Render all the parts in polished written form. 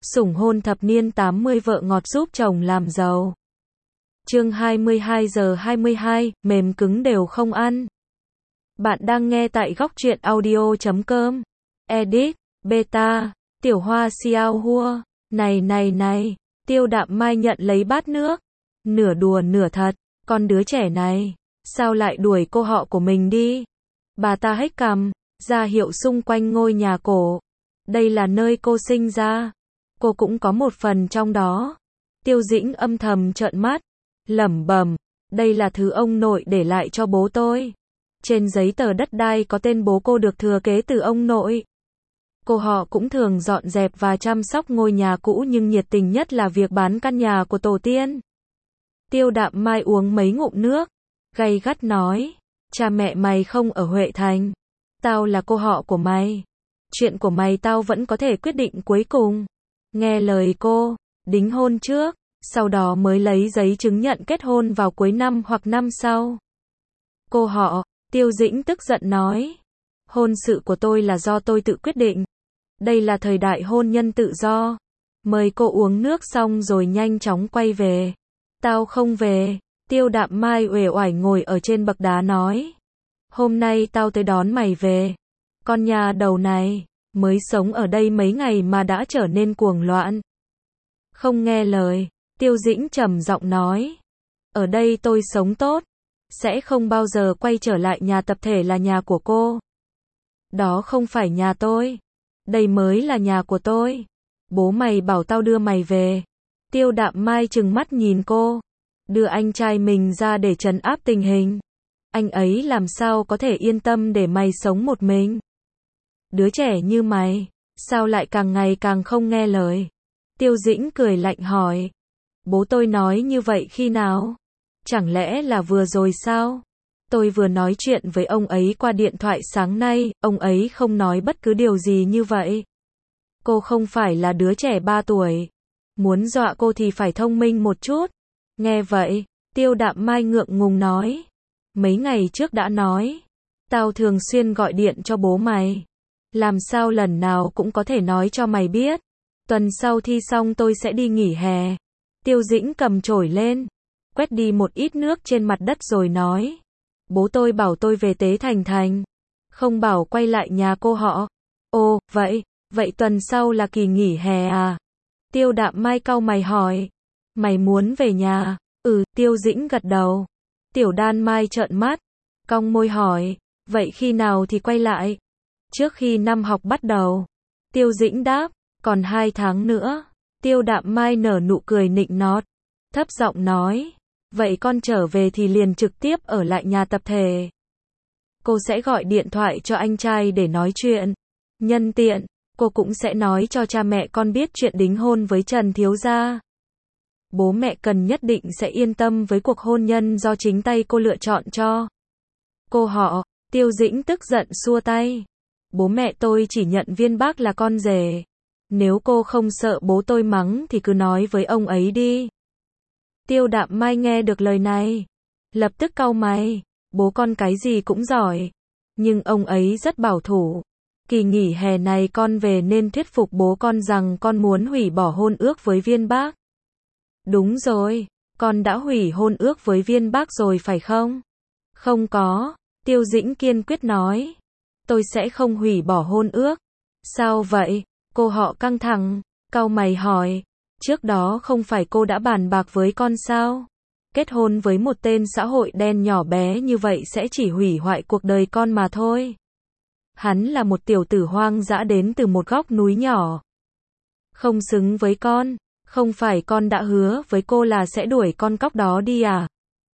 Sủng hôn thập niên 80 vợ ngọt giúp chồng làm giàu. Chương 22:22, mềm cứng đều không ăn. Bạn đang nghe tại góc truyện audio.com. Edit, beta, Tiểu Hoa Xiao Hua. Này, Tiêu Đạm Mai nhận lấy bát nước. Nửa đùa nửa thật, con đứa trẻ này, sao lại đuổi cô họ của mình đi? Bà ta hếch cằm, ra hiệu xung quanh ngôi nhà cổ. Đây là nơi cô sinh ra. Cô cũng có một phần trong đó. Tiêu Dĩnh âm thầm trợn mắt, lẩm bẩm, đây là thứ ông nội để lại cho bố tôi. Trên giấy tờ đất đai có tên bố cô được thừa kế từ ông nội. Cô họ cũng thường dọn dẹp và chăm sóc ngôi nhà cũ nhưng nhiệt tình nhất là việc bán căn nhà của tổ tiên. Tiêu Đạm Mai uống mấy ngụm nước, gay gắt nói, cha mẹ mày không ở Huệ Thành. Tao là cô họ của mày. Chuyện của mày tao vẫn có thể quyết định cuối cùng. Nghe lời cô, đính hôn trước, sau đó mới lấy giấy chứng nhận kết hôn vào cuối năm hoặc năm sau. Cô họ, Tiêu Dĩnh tức giận nói, hôn sự của tôi là do tôi tự quyết định. Đây là thời đại hôn nhân tự do. Mời cô uống nước xong rồi nhanh chóng quay về. Tao không về. Tiêu Đạm Mai uể oải ngồi ở trên bậc đá nói, hôm nay tao tới đón mày về. Con nhà đầu này, mới sống ở đây mấy ngày mà đã trở nên cuồng loạn. Không nghe lời, Tiêu Dĩnh trầm giọng nói, ở đây tôi sống tốt, sẽ không bao giờ quay trở lại nhà tập thể là nhà của cô. Đó không phải nhà tôi, đây mới là nhà của tôi. Bố mày bảo tao đưa mày về. Tiêu Đạm Mai trừng mắt nhìn cô, đưa anh trai mình ra để trấn áp tình hình. Anh ấy làm sao có thể yên tâm để mày sống một mình? Đứa trẻ như mày, sao lại càng ngày càng không nghe lời? Tiêu Dĩnh cười lạnh hỏi, bố tôi nói như vậy khi nào? Chẳng lẽ là vừa rồi sao? Tôi vừa nói chuyện với ông ấy qua điện thoại sáng nay, ông ấy không nói bất cứ điều gì như vậy. Cô không phải là đứa trẻ 3 tuổi. Muốn dọa cô thì phải thông minh một chút. Nghe vậy, Tiêu Đạm Mai ngượng ngùng nói, mấy ngày trước đã nói, tao thường xuyên gọi điện cho bố mày. Làm sao lần nào cũng có thể nói cho mày biết. Tuần sau thi xong tôi sẽ đi nghỉ hè. Tiêu Dĩnh cầm chổi lên, quét đi một ít nước trên mặt đất rồi nói, bố tôi bảo tôi về Tế Thành, không bảo quay lại nhà cô họ. Ồ, vậy tuần sau là kỳ nghỉ hè à? Tiêu Đạm Mai cau mày hỏi, mày muốn về nhà? Tiêu Dĩnh gật đầu. Tiểu Đan Mai trợn mắt, cong môi hỏi, vậy khi nào thì quay lại? Trước khi năm học bắt đầu. Tiêu Dĩnh đáp, còn 2 tháng nữa. Tiêu Đạm Mai nở nụ cười nịnh nọt, thấp giọng nói, vậy con trở về thì liền trực tiếp ở lại nhà tập thể. Cô sẽ gọi điện thoại cho anh trai để nói chuyện. Nhân tiện, cô cũng sẽ nói cho cha mẹ con biết chuyện đính hôn với Trần thiếu gia. Bố mẹ cần nhất định sẽ yên tâm với cuộc hôn nhân do chính tay cô lựa chọn cho. Cô họ, Tiêu Dĩnh tức giận xua tay. Bố mẹ tôi chỉ nhận Viên Bác là con rể. Nếu cô không sợ bố tôi mắng thì cứ nói với ông ấy đi. Tiêu Đạm Mai nghe được lời này, lập tức cau mày, bố con cái gì cũng giỏi, nhưng ông ấy rất bảo thủ. Kỳ nghỉ hè này con về nên thuyết phục bố con rằng con muốn hủy bỏ hôn ước với Viên Bác. Đúng rồi, con đã hủy hôn ước với Viên Bác rồi phải không? Không có, Tiêu Dĩnh kiên quyết nói. Tôi sẽ không hủy bỏ hôn ước. Sao vậy? Cô họ căng thẳng, cau mày hỏi. Trước đó không phải cô đã bàn bạc với con sao? Kết hôn với một tên xã hội đen nhỏ bé như vậy sẽ chỉ hủy hoại cuộc đời con mà thôi. Hắn là một tiểu tử hoang dã đến từ một góc núi nhỏ. Không xứng với con. Không phải con đã hứa với cô là sẽ đuổi con cóc đó đi à?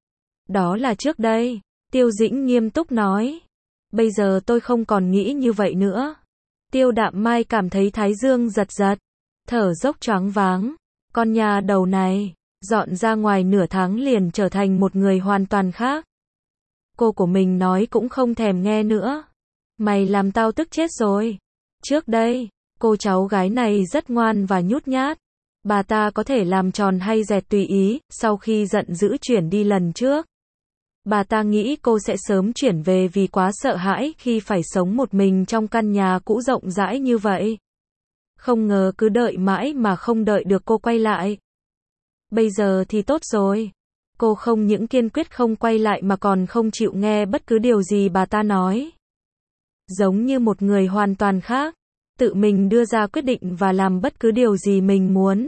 Đó là trước đây. Tiêu Dĩnh nghiêm túc nói. Bây giờ tôi không còn nghĩ như vậy nữa. Tiêu Đạm Mai cảm thấy thái dương giật giật, thở dốc choáng váng. Con nhà đầu này, dọn ra ngoài nửa tháng liền trở thành một người hoàn toàn khác. Cô của mình nói cũng không thèm nghe nữa. Mày làm tao tức chết rồi. Trước đây, cô cháu gái này rất ngoan và nhút nhát. Bà ta có thể làm tròn hay dẹt tùy ý. Sau khi giận dữ chuyển đi lần trước, bà ta nghĩ cô sẽ sớm chuyển về vì quá sợ hãi khi phải sống một mình trong căn nhà cũ rộng rãi như vậy. Không ngờ cứ đợi mãi mà không đợi được cô quay lại. Bây giờ thì tốt rồi. Cô không những kiên quyết không quay lại mà còn không chịu nghe bất cứ điều gì bà ta nói. Giống như một người hoàn toàn khác, tự mình đưa ra quyết định và làm bất cứ điều gì mình muốn.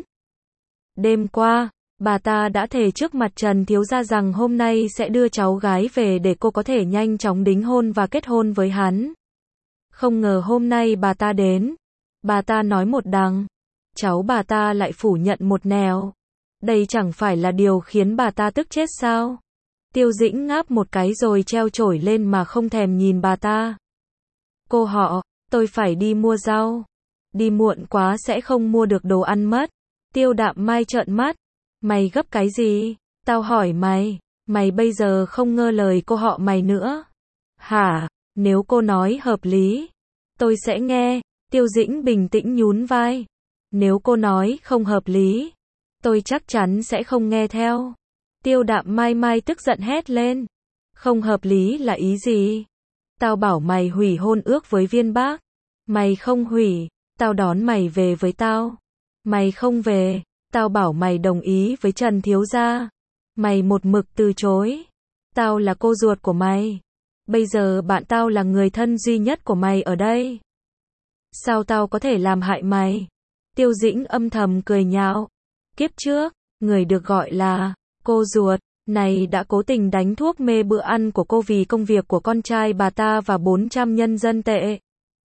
Đêm qua, bà ta đã thề trước mặt Trần thiếu gia rằng hôm nay sẽ đưa cháu gái về để cô có thể nhanh chóng đính hôn và kết hôn với hắn. Không ngờ hôm nay bà ta đến. Bà ta nói một đằng, cháu bà ta lại phủ nhận một nẻo. Đây chẳng phải là điều khiến bà ta tức chết sao? Tiêu Dĩnh ngáp một cái rồi treo chổi lên mà không thèm nhìn bà ta. Cô họ, tôi phải đi mua rau. Đi muộn quá sẽ không mua được đồ ăn mất. Tiêu Đạm Mai trợn mắt. Mày gấp cái gì? Tao hỏi mày, mày bây giờ không ngơ lời cô họ mày nữa. Hả? Nếu cô nói hợp lý, tôi sẽ nghe. Tiêu Dĩnh bình tĩnh nhún vai. Nếu cô nói không hợp lý, tôi chắc chắn sẽ không nghe theo. Tiêu Đạm Mai tức giận hét lên. Không hợp lý là ý gì? Tao bảo mày hủy hôn ước với Viên Bác. Mày không hủy, tao đón mày về với tao. Mày không về, tao bảo mày đồng ý với Trần thiếu gia. Mày một mực từ chối. Tao là cô ruột của mày. Bây giờ bạn tao là người thân duy nhất của mày ở đây. Sao tao có thể làm hại mày? Tiêu Dĩnh âm thầm cười nhạo. Kiếp trước, người được gọi là cô ruột này đã cố tình đánh thuốc mê bữa ăn của cô vì công việc của con trai bà ta và 400 nhân dân tệ.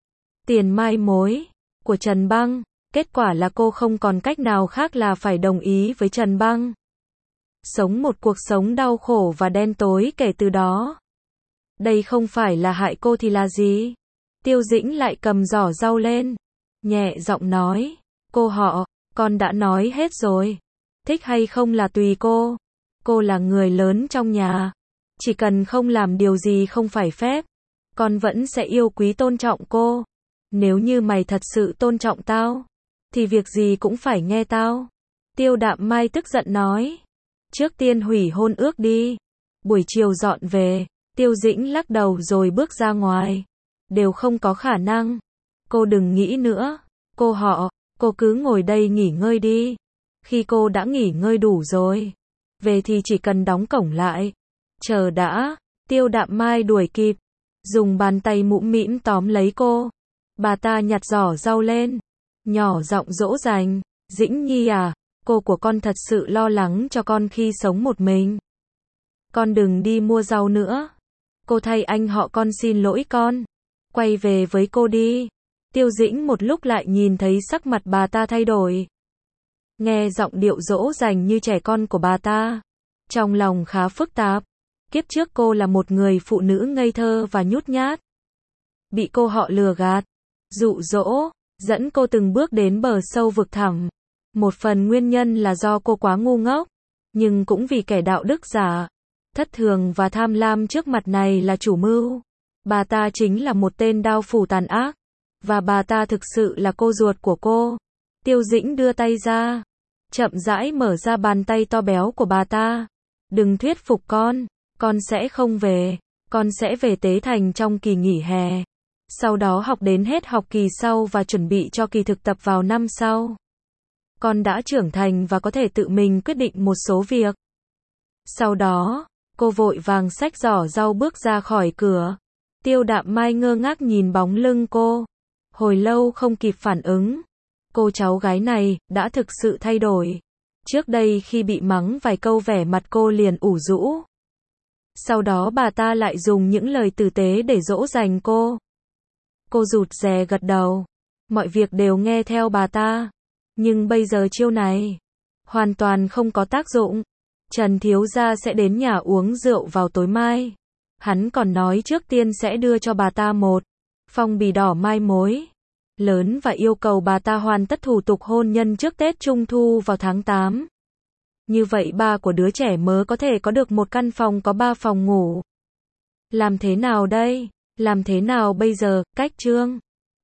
Tiền mai mối của Trần Băng. Kết quả là cô không còn cách nào khác là phải đồng ý với Trần Băng. Sống một cuộc sống đau khổ và đen tối kể từ đó. Đây không phải là hại cô thì là gì? Tiêu Dĩnh lại cầm giỏ rau lên. Nhẹ giọng nói. Cô họ, con đã nói hết rồi. Thích hay không là tùy cô. Cô là người lớn trong nhà. Chỉ cần không làm điều gì không phải phép, con vẫn sẽ yêu quý tôn trọng cô. Nếu như mày thật sự tôn trọng tao, thì việc gì cũng phải nghe tao. Tiêu Đạm Mai tức giận nói. Trước tiên hủy hôn ước đi. Buổi chiều dọn về. Tiêu Dĩnh lắc đầu rồi bước ra ngoài. Đều không có khả năng. Cô đừng nghĩ nữa. Cô họ, cô cứ ngồi đây nghỉ ngơi đi. Khi cô đã nghỉ ngơi đủ rồi, về thì chỉ cần đóng cổng lại. Chờ đã. Tiêu Đạm Mai đuổi kịp. Dùng bàn tay mũm mĩm tóm lấy cô. Bà ta nhặt giỏ rau lên. Nhỏ giọng dỗ dành. Dĩnh Nhi à, cô của con thật sự lo lắng cho con khi sống một mình. Con đừng đi mua rau nữa. Cô thay anh họ con xin lỗi con. Quay về với cô đi. Tiêu Dĩnh một lúc lại nhìn thấy sắc mặt bà ta thay đổi. Nghe giọng điệu dỗ dành như trẻ con của bà ta, trong lòng khá phức tạp. Kiếp trước cô là một người phụ nữ ngây thơ và nhút nhát. Bị cô họ lừa gạt, dụ dỗ, dẫn cô từng bước đến bờ sâu vực thẳm. Một phần nguyên nhân là do cô quá ngu ngốc, nhưng cũng vì kẻ đạo đức giả, thất thường và tham lam trước mặt này là chủ mưu. Bà ta chính là một tên đao phủ tàn ác, và bà ta thực sự là cô ruột của cô. Tiêu Dĩnh đưa tay ra, chậm rãi mở ra bàn tay to béo của bà ta. Đừng thuyết phục con sẽ không về, con sẽ về Tế Thành trong kỳ nghỉ hè. Sau đó học đến hết học kỳ sau và chuẩn bị cho kỳ thực tập vào năm sau. Con đã trưởng thành và có thể tự mình quyết định một số việc. Sau đó, cô vội vàng xách giỏ rau bước ra khỏi cửa. Tiêu Đạm Mai ngơ ngác nhìn bóng lưng cô. Hồi lâu không kịp phản ứng. Cô cháu gái này đã thực sự thay đổi. Trước đây khi bị mắng vài câu vẻ mặt cô liền ủ rũ. Sau đó bà ta lại dùng những lời tử tế để dỗ dành cô. Cô rụt rè gật đầu. Mọi việc đều nghe theo bà ta. Nhưng bây giờ chiêu này hoàn toàn không có tác dụng. Trần thiếu gia sẽ đến nhà uống rượu vào tối mai. Hắn còn nói trước tiên sẽ đưa cho bà ta một phong bì đỏ mai mối lớn và yêu cầu bà ta hoàn tất thủ tục hôn nhân trước Tết Trung Thu vào tháng 8. Như vậy ba của đứa trẻ mới có thể có được một căn phòng có 3 phòng ngủ. Làm thế nào đây? Làm thế nào bây giờ? Cách Trương